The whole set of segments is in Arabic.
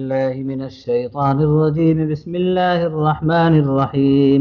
بالله من الشيطان الرجيم. بسم الله الرحمن الرحيم.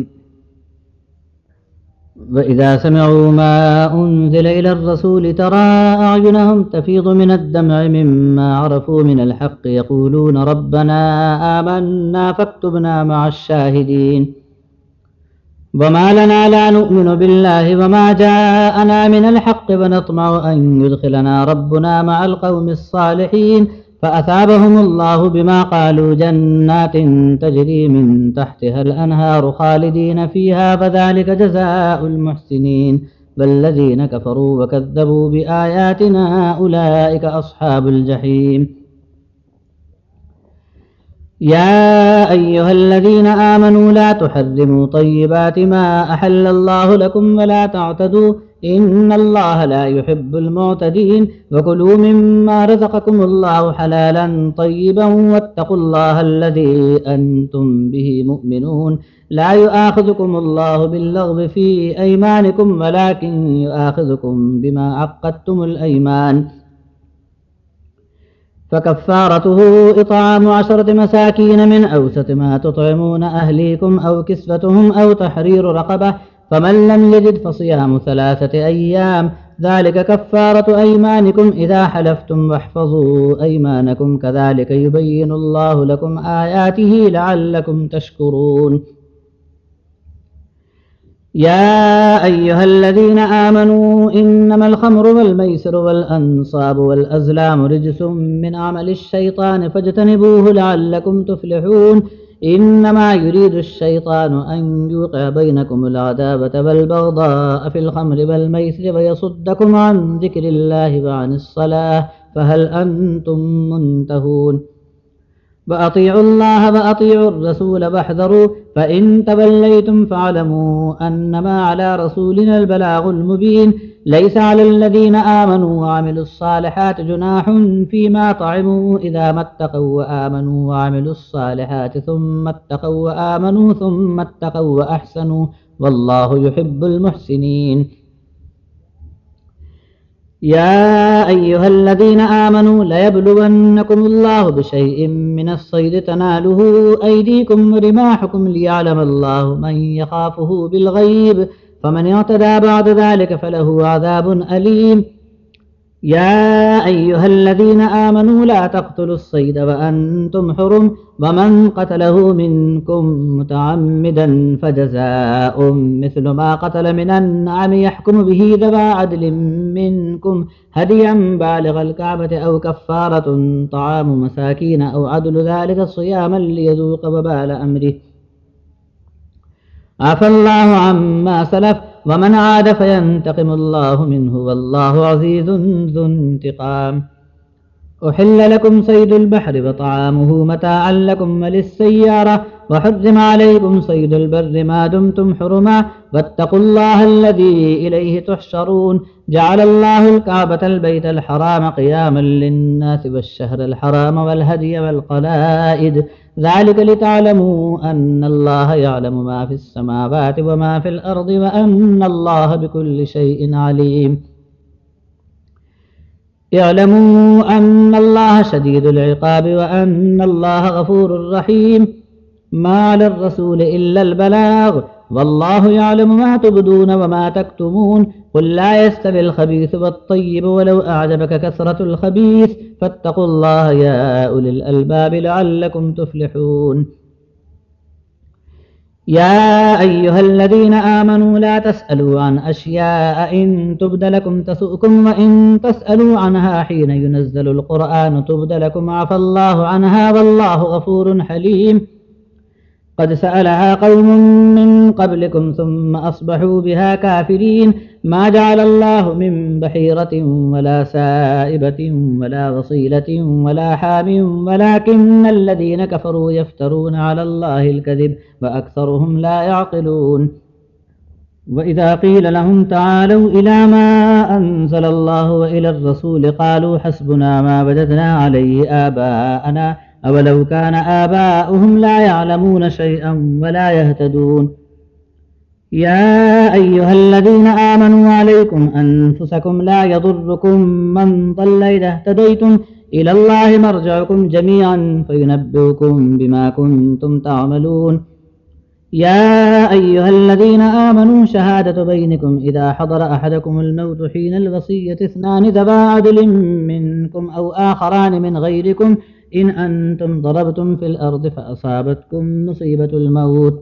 وإذا سمعوا ما أنزل إلى الرسول ترى أعينهم تفيض من الدمع مما عرفوا من الحق يقولون ربنا آمنا فاكتبنا مع الشاهدين. وما لنا لا نؤمن بالله وما جاءنا من الحق ونطمع أن يدخلنا ربنا مع القوم الصالحين فأثابهم الله بما قالوا جنات تجري من تحتها الأنهار خالدين فيها فذلك جزاء المحسنين. والذين كفروا وكذبوا بآياتنا أولئك أصحاب الجحيم. يا أيها الذين آمنوا لا تحرموا طيبات ما أحل الله لكم ولا تعتدوا إن الله لا يحب المعتدين. وكلوا مما رزقكم الله حلالا طيبا واتقوا الله الذي أنتم به مؤمنون. لا يؤاخذكم الله باللغو في أيمانكم ولكن يؤاخذكم بما عقدتم الأيمان. فكفارته إطعام 10 مساكين من أوسط ما تطعمون أهليكم أو كسوتهم أو تحرير رقبة فمن لم يجد فصيام 3 أيام ذلك كفارة أيمانكم إذا حلفتم واحفظوا أيمانكم كذلك يبين الله لكم آياته لعلكم تشكرون. يا أيها الذين آمنوا إنما الخمر والميسر والأنصاب والأزلام رجس من عمل الشيطان فاجتنبوه لعلكم تفلحون. إنما يريد الشيطان أن يوقع بينكم العداوة والبغضاء في الخمر والميسر ويصدكم عن ذكر الله وعن الصلاة فهل أنتم منتهون. وأطيعوا الله وأطيعوا الرسول واحذروا فإن توليتم فاعلموا أنما على رسولنا البلاغ المبين. ليس على الذين آمنوا وعملوا الصالحات جناح فيما طعموا إذا ما اتقوا وآمنوا وعملوا الصالحات ثم اتقوا وآمنوا ثم اتقوا وأحسنوا والله يحب المحسنين. يا أيها الذين آمنوا ليبلونكم الله بشيء من الصيد تناله أيديكم ورماحكم ليعلم الله من يخافه بالغيب فمن اعتدى بعد ذلك فله عذاب أليم. يا أيها الذين آمنوا لا تقتلوا الصيد وأنتم حرم ومن قتله منكم متعمدا فجزاء مثل ما قتل من النعم يحكم به ذوى عدل منكم هديا بالغ الكعبة أو كفارة طعام مساكين أو عدل ذلك صياما ليذوق وبال أمره. عفى الله عما سلف ومن عاد فينتقم الله منه والله عزيز ذو انتقام. أحل لكم صيد البحر وطعامه متاعا لكم وللسيارة وحرم عليكم صيد البر ما دمتم حرما واتقوا الله الذي إليه تحشرون. جعل الله الكعبة البيت الحرام قياما للناس والشهر الحرام والهدي والقلائد ذلك لتعلموا أن الله يعلم ما في السماوات وما في الأرض وأن الله بكل شيء عليم. اعلموا أن الله شديد العقاب وأن الله غفور رحيم. ما على الرسول إلا البلاغ والله يعلم ما تبدون وما تكتمون. قل لا يستوي الخبيث والطيب ولو أعجبك كثرة الخبيث فاتقوا الله يا أولي الألباب لعلكم تفلحون. يا أيها الذين آمنوا لا تسألوا عن أشياء إن تبد لكم تسؤكم وإن تسألوا عنها حين ينزل القرآن تبد لكم عفى الله عنها والله غفور حليم. قد سألها قوم من قبلكم ثم أصبحوا بها كافرين. ما جعل الله من بحيرة ولا سائبة ولا وصيلة ولا حام ولكن الذين كفروا يفترون على الله الكذب وأكثرهم لا يعقلون. وإذا قيل لهم تعالوا إلى ما أنزل الله وإلى الرسول قالوا حسبنا ما وجدنا عليه آباءنا أولو كان آباؤهم لا يعلمون شيئا ولا يهتدون. يا أيها الذين آمنوا عليكم أنفسكم لا يضركم من ضل إذا اهتديتم إلى الله مرجعكم جميعا فينبئكم بما كنتم تعملون يا أيها الذين آمنوا شهادة بينكم إذا حضر أحدكم الموت حين الوصية اثنان ذوى عدل منكم أو آخران من غيركم إن أنتم ضربتم في الأرض فأصابتكم مصيبة الموت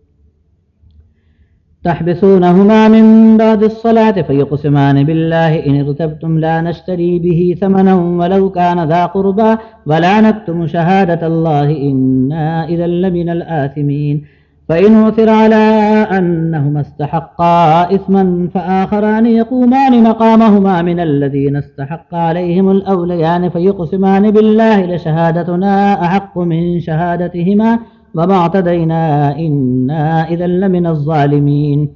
تحبسونهما من بعد الصلاة فيقسمان بالله إن ارتبتم لا نشتري به ثمنا ولو كان ذا قربى ولا نكتم شهادة الله إنا إذا لمن الآثمين فإن عثر على أنهما استحقا إثما فآخران يقومان مقامهما من الذين استحق عليهم الأوليان فيقسمان بالله لشهادتنا أحق من شهادتهما وما اعتدينا إنا إذا لمن الظالمين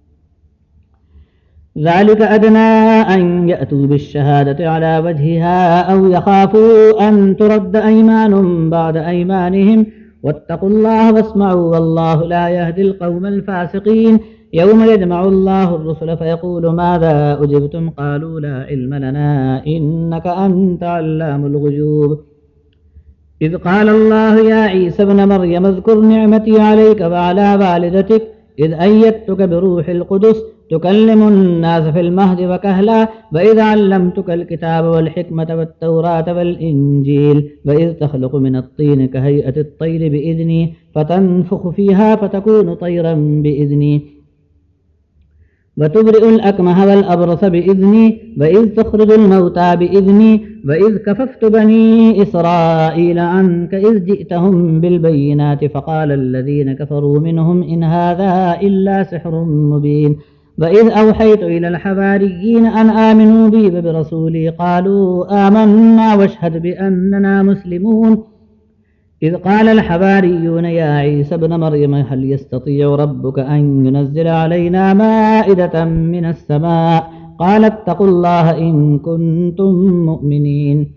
ذلك أدنى أن يأتوا بالشهادة على وجهها أو يخافوا أن ترد أيمان بعد أيمانهم واتقوا الله واسمعوا والله لا يهدي القوم الفاسقين يوم يجمع الله الرسل فيقول ماذا أجبتم قالوا لا علم لنا إنك أنت علام الغيوب إذ قال الله يا عيسى ابن مريم اذكر نعمتي عليك وعلى والدتك إذ أيدتك بروح القدس تكلم الناس في المهد وكهلا وإذ علمتك الكتاب والحكمة والتوراة والإنجيل وإذ تخلق من الطين كهيئة الطير بإذني فتنفخ فيها فتكون طيرا بإذني وتبرئ الأكمه والأبرص بإذني وإذ تخرج الموتى بإذني وإذ كففت بني إسرائيل عنك إذ جئتهم بالبينات فقال الذين كفروا منهم إن هذا إلا سحر مبين وإذ أوحيت إلى الحواريين أن آمنوا بي وبرسولي قالوا آمنا واشهد بأننا مسلمون إذ قال الحواريون يا عيسى ابن مريم هل يستطيع ربك أن ينزل علينا مائدة من السماء قال اتقوا الله إن كنتم مؤمنين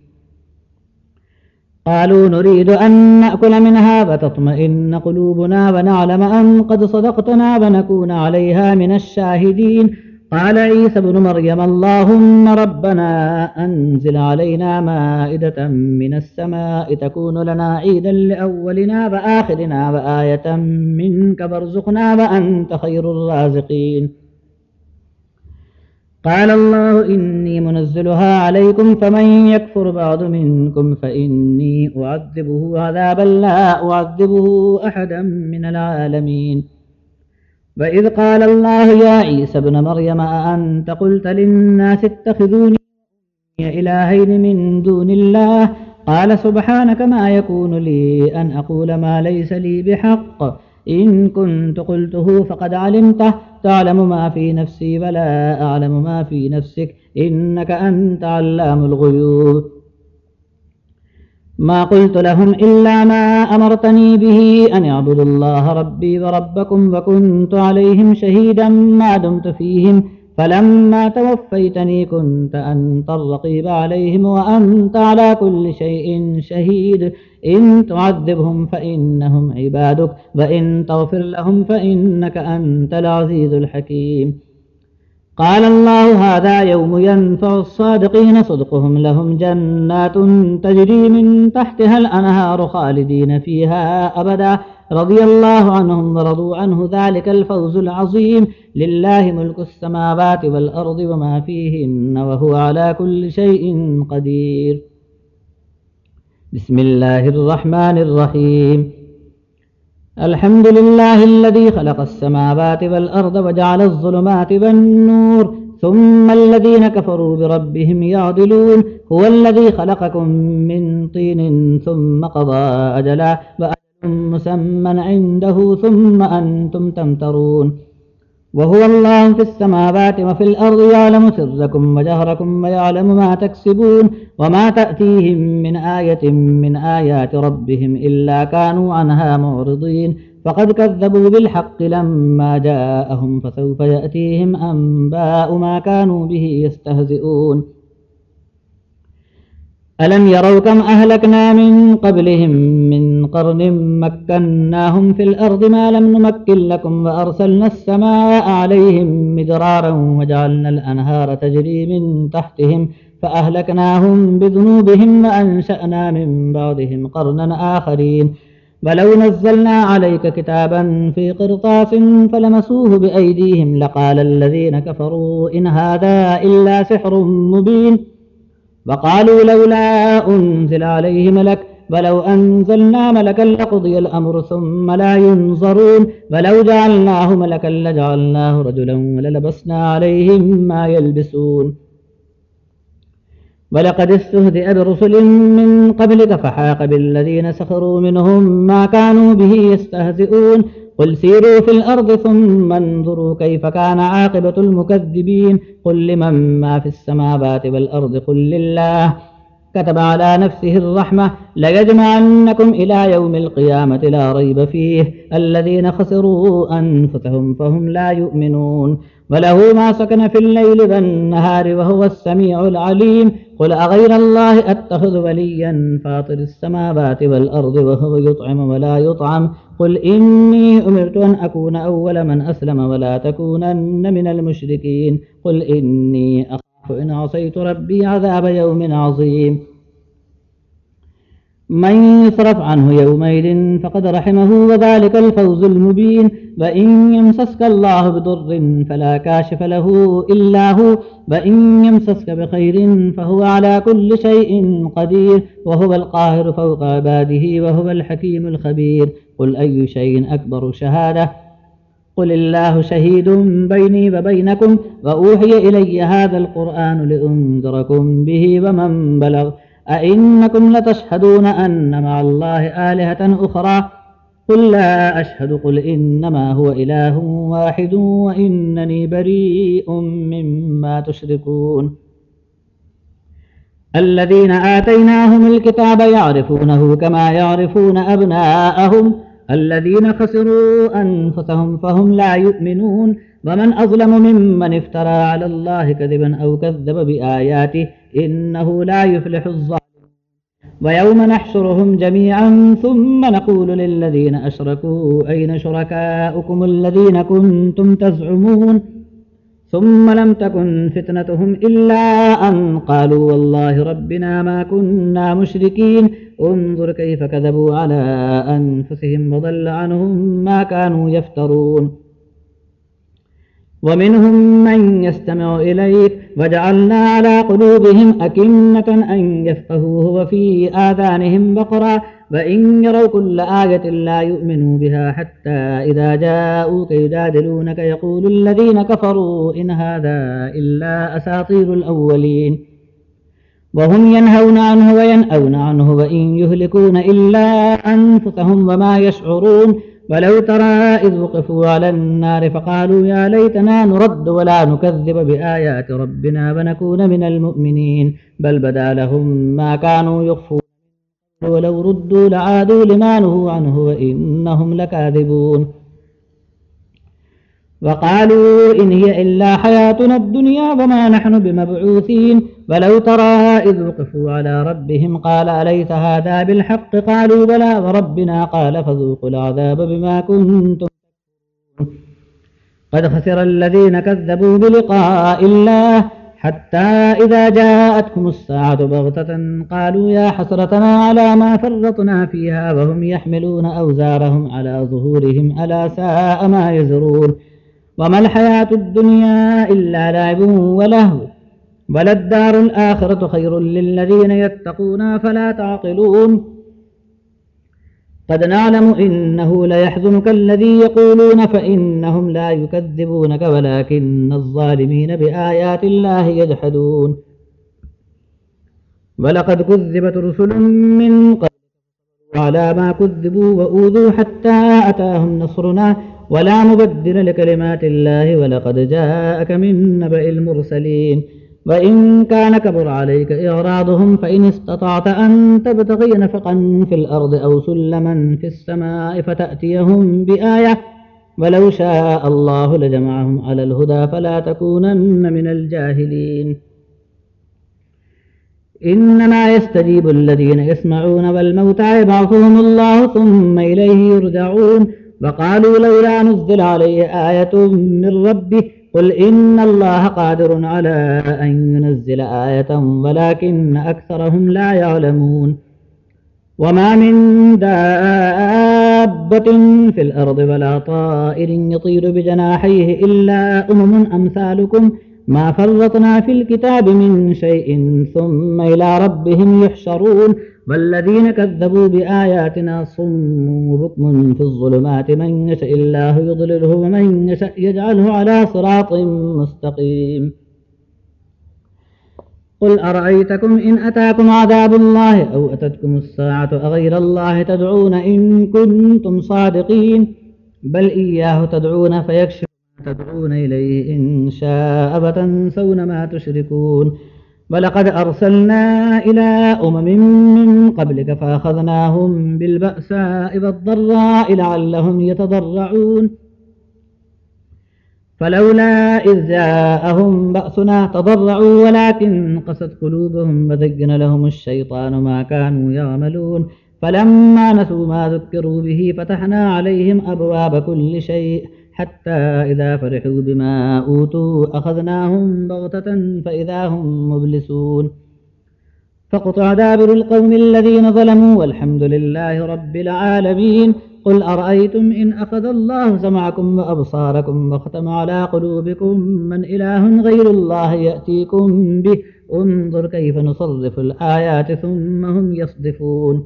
قالوا نريد أن نأكل منها وتطمئن قلوبنا ونعلم أن قد صدقتنا ونكون عليها من الشاهدين قال عيسى ابن مريم اللهم ربنا أنزل علينا مائدة من السماء تكون لنا عيدا لأولنا وآخرنا وآية منك وارزقنا وأنت خير الرازقين قال الله إني منزلها عليكم فمن يكفر بعد منكم فإني أعذبه عذابا لا أعذبه أحدا من العالمين وإذ قال الله يا عيسى ابن مريم أأنت قلت للناس اتخذوني إلهين من دون الله قال سبحانك ما يكون لي أن أقول ما ليس لي بحق إن كنت قلته فقد علمته تعلم ما في نفسي ولا أعلم ما في نفسك إنك أنت علام الغيوب ما قلت لهم إلا ما أمرتني به أن اعبدوا الله ربي وربكم وكنت عليهم شهيدا ما دمت فيهم فلما توفيتني كنت أنت الرقيب عليهم وأنت على كل شيء شهيد إن تعذبهم فإنهم عبادك وإن تغفر لهم فإنك أنت العزيز الحكيم قال الله هذا يوم ينفع الصادقين صدقهم لهم جنات تجري من تحتها الأنهار خالدين فيها أبدا رضي الله عنهم ورضوا عنه ذلك الفوز العظيم لله ملك السماوات والأرض وما فيهن وهو على كل شيء قدير بسم الله الرحمن الرحيم الحمد لله الذي خلق السماوات والأرض وجعل الظلمات والنور ثم الذين كفروا بربهم يعدلون هو الذي خلقكم من طين ثم قضى أجلا وأجل مسمى عنده ثم أنتم تمترون وهو الله في السماوات وفي الأرض يعلم سركم وجهركم ويعلم ما تكسبون وما تأتيهم من آية من آيات ربهم إلا كانوا عنها معرضين فقد كذبوا بالحق لما جاءهم فسوف يأتيهم أنباء ما كانوا به يستهزئون ألم يروا كم أهلكنا من قبلهم من قرن مكناهم في الأرض ما لم نمكن لكم وأرسلنا السماء عليهم مدرارا وجعلنا الأنهار تجري من تحتهم فأهلكناهم بذنوبهم وأنشأنا من بعدهم قرنا آخرين ولو نزلنا عليك كتابا في قرطاس فلمسوه بأيديهم لقال الذين كفروا إن هذا إلا سحر مبين وقالوا لولا أنزل عليه ملك ولو أنزلنا ملكا لقضي الأمر ثم لا ينظرون ولو جعلناه ملكا لجعلناه رجلا وللبسنا عليهم ما يلبسون ولقد استهزئ برسل من قبلك فحاق بالذين سخروا منهم ما كانوا به يستهزئون قل سيروا في الأرض ثم انظروا كيف كان عاقبة المكذبين قل لمن ما في السماوات والأرض قل لله كتب على نفسه الرحمة ليجمعنكم إلى يوم القيامة لا ريب فيه الذين خسروا أنفسهم فهم لا يؤمنون وله ما سكن في الليل والنهار وهو السميع العليم قل أغير الله أتخذ وليا فاطر السماوات والأرض وهو يطعم ولا يطعم قل إني أمرت أن أكون أول من أسلم ولا تكونن من المشركين قل إني أخاف إن عصيت ربي عذاب يوم عظيم من يصرف عنه يومئذ فقد رحمه وذلك الفوز المبين وإن يمسسك الله بضر فلا كاشف له إلا هو وإن يمسسك بخير فهو على كل شيء قدير وهو القاهر فوق عباده وهو الحكيم الخبير قل أي شيء أكبر شهادة قل الله شهيد بيني وبينكم وأوحي إلي هذا القرآن لأنذركم به ومن بلغ أئنكم لتشهدون أن مع الله آلهة أخرى قل لا أشهد قل إنما هو إله واحد وإنني بريء مما تشركون الذين آتيناهم الكتاب يعرفونه كما يعرفون أبناءهم الذين خسروا أنفسهم فهم لا يؤمنون ومن أظلم ممن افترى على الله كذبا أو كذب بآياته إنه لا يفلح الظالمون ويوم نحشرهم جميعا ثم نقول للذين أشركوا أين شركاؤكم الذين كنتم تزعمون ثم لم تكن فتنتهم إلا أن قالوا والله ربنا ما كنا مشركين انظر كيف كذبوا على أنفسهم وضل عنهم ما كانوا يفترون ومنهم من يستمع إليك وجعلنا على قلوبهم أكنة أن يفقهوه وفي آذانهم وقرا وإن يروا كل آية لا يؤمنوا بها حتى إذا جاءوك يجادلونك يقول الذين كفروا إن هذا إلا أساطير الأولين وهم ينهون عنه وينأون عنه وإن يهلكون إلا أنفسهم وما يشعرون ولو ترى إذ وقفوا على النار فقالوا يا ليتنا نرد ولا نكذب بآيات ربنا ونكون من المؤمنين بل بدا لهم ما كانوا يخفون ولو ردوا لعادوا لما نهوا عنه وإنهم لكاذبون وقالوا إن هي إلا حياتنا الدنيا وما نحن بمبعوثين ولو ترى إذ وقفوا على ربهم قال أليس هذا بالحق قالوا بلى وربنا قال فذوقوا العذاب بما كنتم قد خسر الذين كذبوا بلقاء الله حتى إذا جاءتهم الساعة بغتة قالوا يا حسرتنا على ما فرطنا فيها وهم يحملون أوزارهم على ظهورهم ألا ساء ما يزرون وما الحياة الدنيا إلا لعب ولهو وللدار الآخرة خير للذين يتقون فلا تعقلون قد نعلم إنه ليحزنك الذي يقولون فإنهم لا يكذبونك ولكن الظالمين بآيات الله يجحدون ولقد كذبت رسل من قبل على ما كذبوا وأوذوا حتى أتاهم نصرنا ولا مبدل لكلمات الله ولقد جاءك من نبأ المرسلين وإن كان كبر عليك إعراضهم فإن استطعت أن تبتغي نفقا في الأرض أو سلما في السماء فتأتيهم بآية ولو شاء الله لجمعهم على الهدى فلا تكونن من الجاهلين إنما يستجيب الذين يسمعون والموتى يبعثهم الله ثم إليه يرجعون وقالوا لولا نزل عليه آية من ربه قل إن الله قادر على أن ينزل آية ولكن أكثرهم لا يعلمون وما من دابة في الأرض ولا طائر يطير بجناحيه إلا أمثالكم ما فرطنا في الكتاب من شيء ثم إلى ربهم يحشرون والذين كذبوا بآياتنا صم وبكم في الظلمات من يشاء الله يضلله ومن يشاء يجعله على صراط مستقيم قل أرأيتكم إن أتاكم عذاب الله أو أتتكم الساعة أغير الله تدعون إن كنتم صادقين بل إياه تدعون فيكشف ما تدعون إليه إن شاء فتنسون ما تشركون ولقد أرسلنا إلى من قبلك فأخذناهم بالبأساء والضراء لعلهم يتضرعون فلولا إذ جاءهم بأسنا تضرعوا ولكن قست قلوبهم وزين لهم الشيطان ما كانوا يعملون فلما نسوا ما ذكروا به فتحنا عليهم أبواب كل شيء حتى إذا فرحوا بما أوتوا أخذناهم بغتة فإذا هم مبلسون فقطع دابر القوم الذين ظلموا والحمد لله رب العالمين قل أرأيتم إن أخذ الله سمعكم وأبصاركم وختم على قلوبكم من إله غير الله يأتيكم به انظر كيف نصرف الآيات ثم هم يصدفون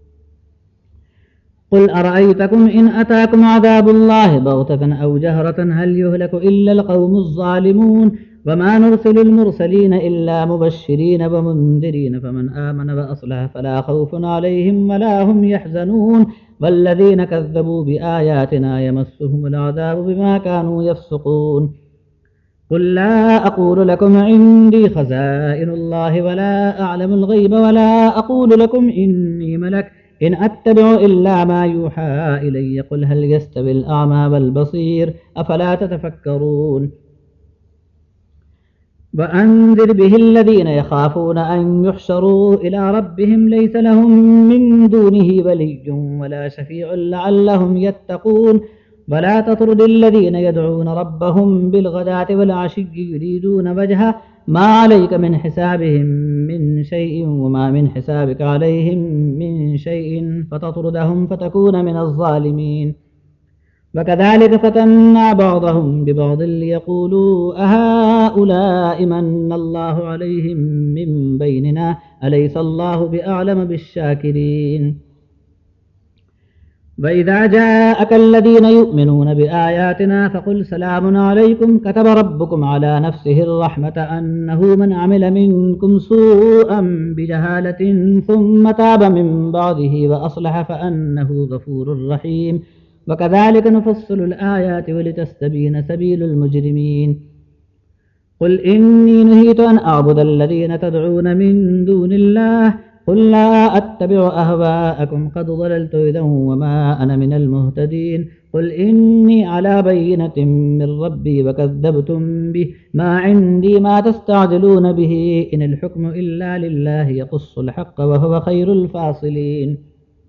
قل أرأيتكم إن أتاكم عذاب الله بغتة أو جهرة هل يهلك إلا القوم الظالمون وما نرسل المرسلين إلا مبشرين ومنذرين فمن آمن وأصلح فلا خوف عليهم ولا هم يحزنون والذين كذبوا بآياتنا يمسهم العذاب بما كانوا يفسقون قل لا أقول لكم عندي خزائن الله ولا أعلم الغيب ولا أقول لكم إني ملك إن أتبع إلا ما يوحى إلي قل هل يستوي الأعمى والبصير أفلا تتفكرون وأنذر به الذين يخافون أن يحشروا إلى ربهم ليس لهم من دونه ولي ولا شفيع لعلهم يتقون ولا تطرد الذين يدعون ربهم بالغداة والعشي يريدون وجهه ما عليك من حسابهم من شيء وما من حسابك عليهم من شيء فتطردهم فتكون من الظالمين وكذلك فتنا بعضهم ببعض ليقولوا أهؤلاء من الله عليهم من بيننا أليس الله بأعلم بالشاكرين وإذا جاءك الذين يؤمنون بآياتنا فقل سلام عليكم كتب ربكم على نفسه الرحمة أنه من عمل منكم سوءا بجهالة ثم تاب من بعده وأصلح فأنه غفور رحيم وكذلك نفصل الآيات ولتستبين سبيل المجرمين قل إني نهيت أن أعبد الذين تدعون من دون الله قل لا أتبع أهواءكم قد ضللت إذا وما أنا من المهتدين قل إني على بينة من ربي وكذبتم به ما عندي ما تستعجلون به إن الحكم إلا لله يقص الحق وهو خير الفاصلين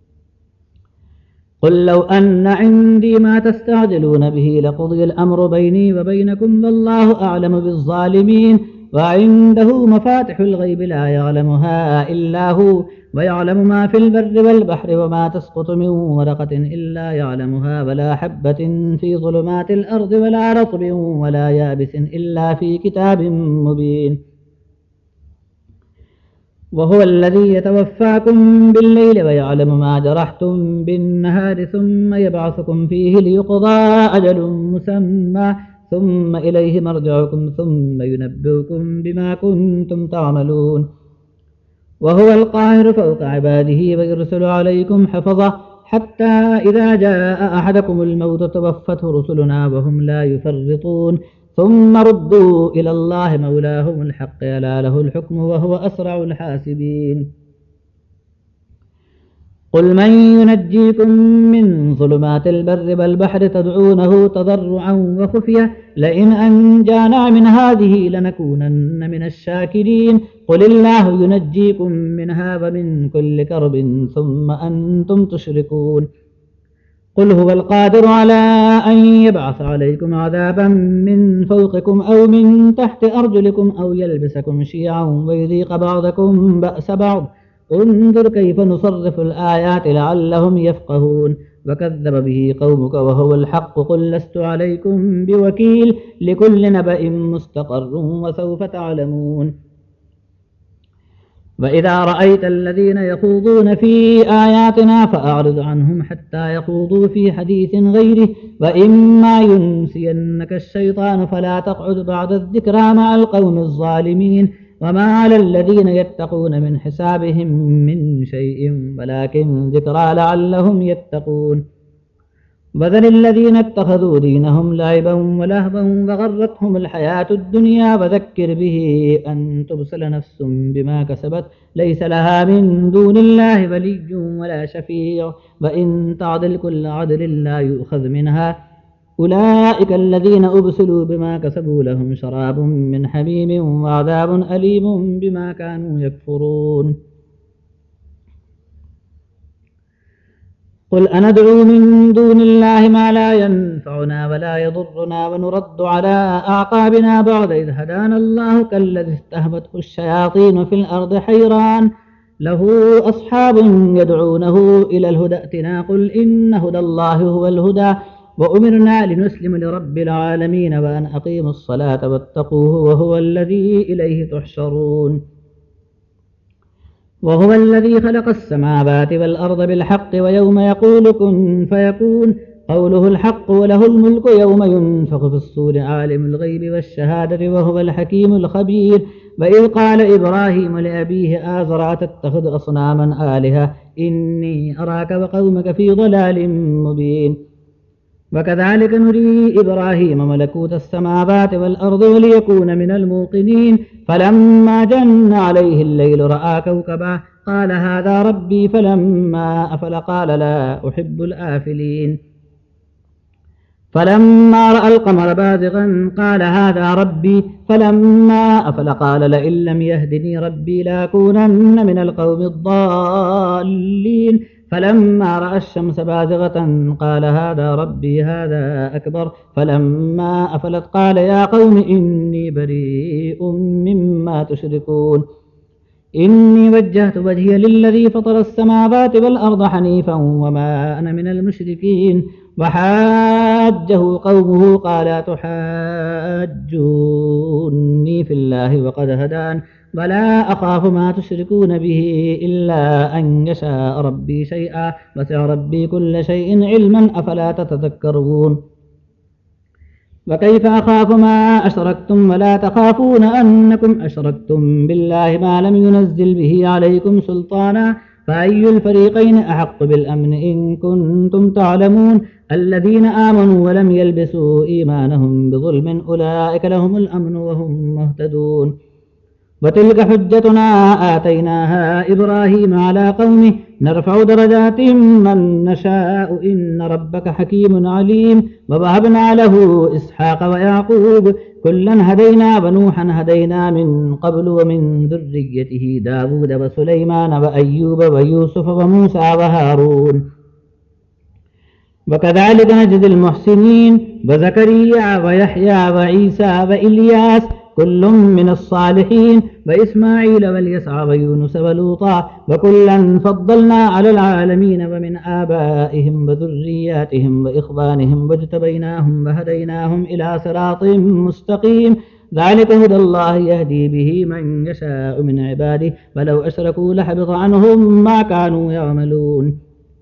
قل لو أن عندي ما تستعجلون به لقضي الأمر بيني وبينكم والله أعلم بالظالمين وعنده مفاتح الغيب لا يعلمها إلا هو ويعلم ما في البر والبحر وما تسقط من ورقة إلا يعلمها ولا حبة في ظلمات الأرض ولا رطب ولا يابس إلا في كتاب مبين وهو الذي يتوفاكم بالليل ويعلم ما جرحتم بالنهار ثم يبعثكم فيه ليقضى أجل مسمى ثم إليه مرجعكم ثم ينبئكم بما كنتم تعملون وهو القاهر فوق عباده ويرسل عليكم حفظة حتى إذا جاء أحدكم الموت توفته رسلنا وهم لا يفرطون ثم ردوا إلى الله مولاهم الحق ألا له الحكم وهو أسرع الحاسبين قل من ينجيكم من ظلمات البر والبحر تدعونه تضرعا وخفية لئن أنجانا من هذه لنكونن من الشاكرين قل الله ينجيكم منها ومن كل كرب ثم أنتم تشركون قل هو القادر على أن يبعث عليكم عذابا من فوقكم أو من تحت أرجلكم أو يلبسكم شيعا ويذيق بعضكم بأس بعض انظر كيف نصرف الآيات لعلهم يفقهون وكذب به قومك وهو الحق قل لست عليكم بوكيل لكل نبأ مستقر وسوف تعلمون وإذا رأيت الذين يخوضون في آياتنا فأعرض عنهم حتى يخوضوا في حديث غيره وإما ينسينك الشيطان فلا تقعد بعد الذكرى مع القوم الظالمين وما على الذين يتقون من حسابهم من شيء ولكن ذكرى لعلهم يتقون وذل الذين اتخذوا دينهم لعبا ولهوا وغرتهم الحياة الدنيا وذكر به أن تبصل نفس بما كسبت ليس لها من دون الله ولي ولا شفيع وإن تعدل كل عدل لا يؤخذ منها أولئك الذين أبسلوا بما كسبوا لهم شراب من حميم وعذاب أليم بما كانوا يكفرون قل أندعو من دون الله ما لا ينفعنا ولا يضرنا ونرد على أعقابنا بعد إذ هدانا الله كالذي استهبته الشياطين في الأرض حيران له أصحاب يدعونه إلى الهدى ائتنا قل إن هدى الله هو الهدى وأمرنا لنسلم لرب العالمين وأن أقيموا الصلاة واتقوه وهو الذي إليه تحشرون وهو الذي خلق السماوات والأرض بالحق ويوم يقول كن فيكون قوله الحق وله الملك يوم ينفخ في الصور عالم الغيب والشهادة وهو الحكيم الخبير وإذ قال إبراهيم لأبيه آزر أتتخذ أصناما آلهة إني أراك وقومك في ضلال مبين وكذلك نري إبراهيم ملكوت السماوات والأرض وليكون من الموقنين فلما جن عليه الليل رأى كوكبا قال هذا ربي فلما أفل قال لا أحب الآفلين فلما رأى القمر بازغا قال هذا ربي فلما أفل قال لئن لم يهدني ربي لأكونن من القوم الضالين فلما رأى الشمس بازغة قال هذا ربي هذا أكبر فلما أفلت قال يا قوم إني بريء مما تشركون إني وجهت وجهي للذي فطر السماوات والأرض حنيفا وما أنا من المشركين وحاجه قومه قال تحاجوني في الله وقد هدان ولا أخاف ما تشركون به إلا أن يشاء ربي شيئا وسع ربي كل شيء علما أفلا تتذكرون وكيف أخاف ما أشركتم ولا تخافون أنكم أشركتم بالله ما لم ينزل به عليكم سلطانا فأي الفريقين أحق بالأمن إن كنتم تعلمون الذين آمنوا ولم يلبسوا إيمانهم بظلم أولئك لهم الأمن وهم مهتدون وتلك حجتنا آتيناها إبراهيم على قومه نرفع درجات من نشاء إن ربك حكيم عليم ووهبنا له إسحاق ويعقوب كلا هدينا ونوحا هدينا من قبل ومن ذريته داود وسليمان وأيوب ويوسف وموسى وهارون وكذلك نجزي المحسنين وزكريا ويحيى وعيسى وإلياس كل من الصالحين وإسماعيل واليسع ويونس ولوطا وكلا فضلنا على العالمين ومن آبائهم وذرياتهم وإخوانهم واجتبيناهم وهديناهم إلى صراط مستقيم ذلك هدى الله يهدي به من يشاء من عباده ولو أشركوا لحبط عنهم ما كانوا يعملون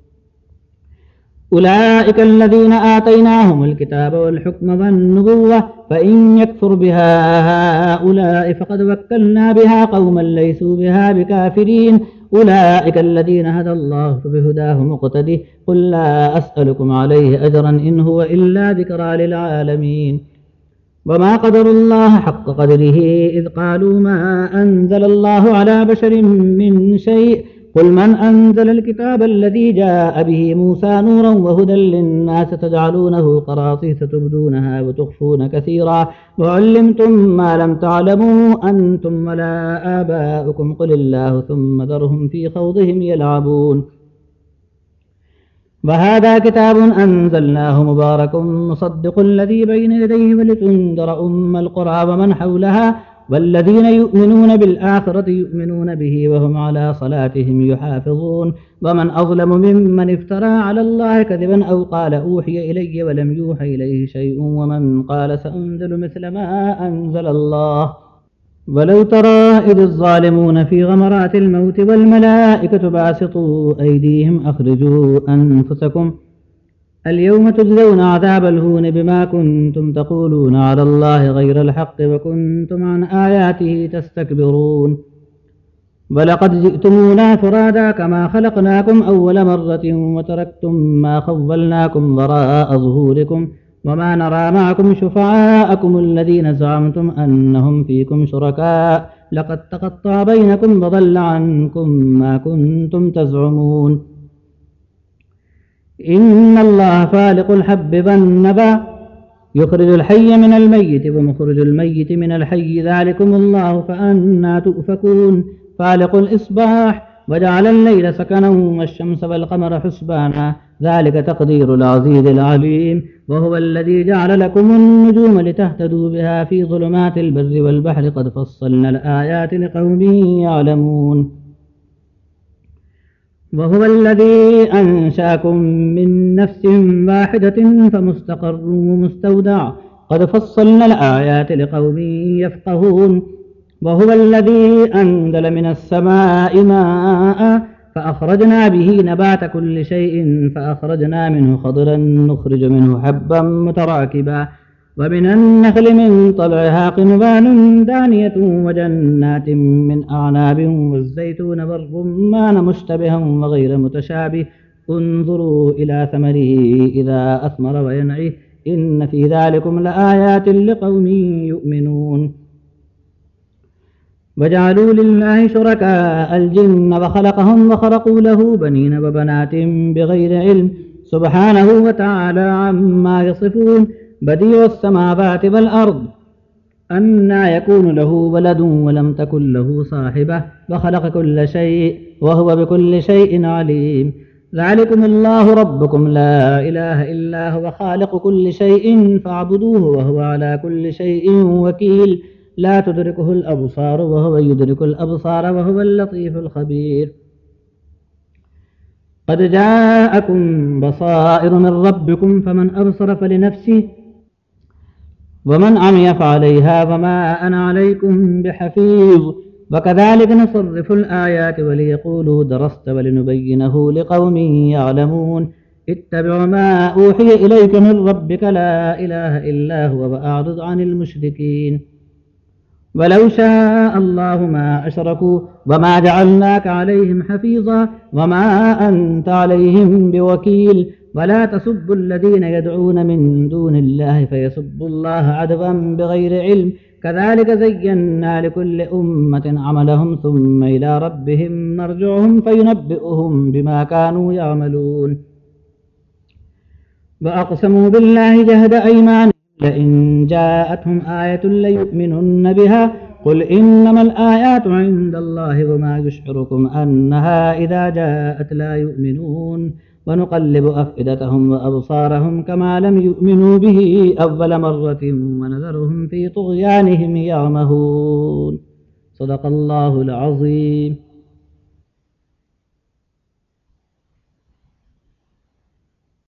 أولئك الذين آتيناهم الكتاب والحكم والنبوة فإن يكفر بها هؤلاء فقد وكلنا بها قوما ليسوا بها بكافرين أولئك الذين هدى الله فبهداه مقتده قل لا أسألكم عليه أجرا إن هو إلا ذكرى للعالمين وما قدر الله حق قدره إذ قالوا ما أنزل الله على بشر من شيء قل من أنزل الكتاب الذي جاء به موسى نورا وهدى للناس تجعلونه قراطيس تبدونها وتخفون كثيرا وعلمتم ما لم تعلموا أنتم ولا آباؤكم قل الله ثم ذرهم في خوضهم يلعبون وهذا كتاب أنزلناه مبارك مصدق الذي بين يديه ولتنذر القرى ومن حولها والذين يؤمنون بالآخرة يؤمنون به وهم على صلاتهم يحافظون ومن أظلم ممن افترى على الله كذبا أو قال أوحي إلي ولم يوحى إليه شيء ومن قال سأنزل مثل ما أنزل الله ولو ترى إذ الظالمون في غمرات الموت والملائكة باسطوا أيديهم أخرجوا أنفسكم اليوم تجزون عذاب الهون بما كنتم تقولون على الله غير الحق وكنتم عن آياته تستكبرون ولقد جئتمونا فرادا كما خلقناكم أول مرة وتركتم ما خولناكم وراء ظهوركم وما نرى معكم شفعاءكم الذين زعمتم أنهم فيكم شركاء لقد تقطع بينكم وضل عنكم ما كنتم تزعمون إن الله فالق الحب والنبى يخرج الحي من الميت ومخرج الميت من الحي ذلكم الله فأنى تؤفكون فالق الإصباح وجعل الليل سكنا والشمس والقمر حسبانا ذلك تقدير العزيز العليم وهو الذي جعل لكم النجوم لتهتدوا بها في ظلمات البر والبحر قد فصلنا الآيات لقوم يعلمون وهو الذي أنشأكم من نفس واحدة فمستقر ومستودع قد فصلنا الآيات لقوم يفقهون وهو الذي أنزل من السماء ماء فأخرجنا به نبات كل شيء فأخرجنا منه خضرا نخرج منه حبا متراكبا ومن النخل من طلعها قنوان دانية وجنات من أعناب والزيتون والرمان مشتبها وغير متشابه انظروا إلى ثمره إذا أثمر وينعي إن في ذلكم لآيات لقوم يؤمنون وجعلوا لله شركاء الجن وخلقهم وخرقوا له بنين وبنات بغير علم سبحانه وتعالى عما يصفون بديع السماوات والأرض أنى يكون له ولد ولم تكن له صاحبة وخلق كل شيء وهو بكل شيء عليم ذلكم الله ربكم لا إله إلا هو خالق كل شيء فاعبدوه وهو على كل شيء وكيل لا تدركه الأبصار وهو يدرك الأبصار وهو اللطيف الخبير قد جاءكم بصائر من ربكم فمن أبصر فلنفسه ومن عمي فعليها وما أنا عليكم بحفيظ وكذلك نصرف الآيات وليقولوا درست ولنبينه لقوم يعلمون اتبع ما أوحي إليك من ربك لا إله إلا هو وأعرض عن المشركين ولو شاء الله ما أشركوا وما جعلناك عليهم حفيظا وما أنت عليهم بوكيل ولا تسبوا الذين يدعون من دون الله فيسبوا الله عدوا بغير علم كذلك زينا لكل أمة عملهم ثم إلى ربهم مرجعهم فينبئهم بما كانوا يعملون وأقسموا بالله جهد أيمانهم لئن جاءتهم آية ليؤمنن بها قل إنما الآيات عند الله وما يشعركم أنها إذا جاءت لا يؤمنون ونقلب أفئدتهم وأبصارهم كما لم يؤمنوا به أول مرة ونذرهم في طغيانهم يعمهون صدق الله العظيم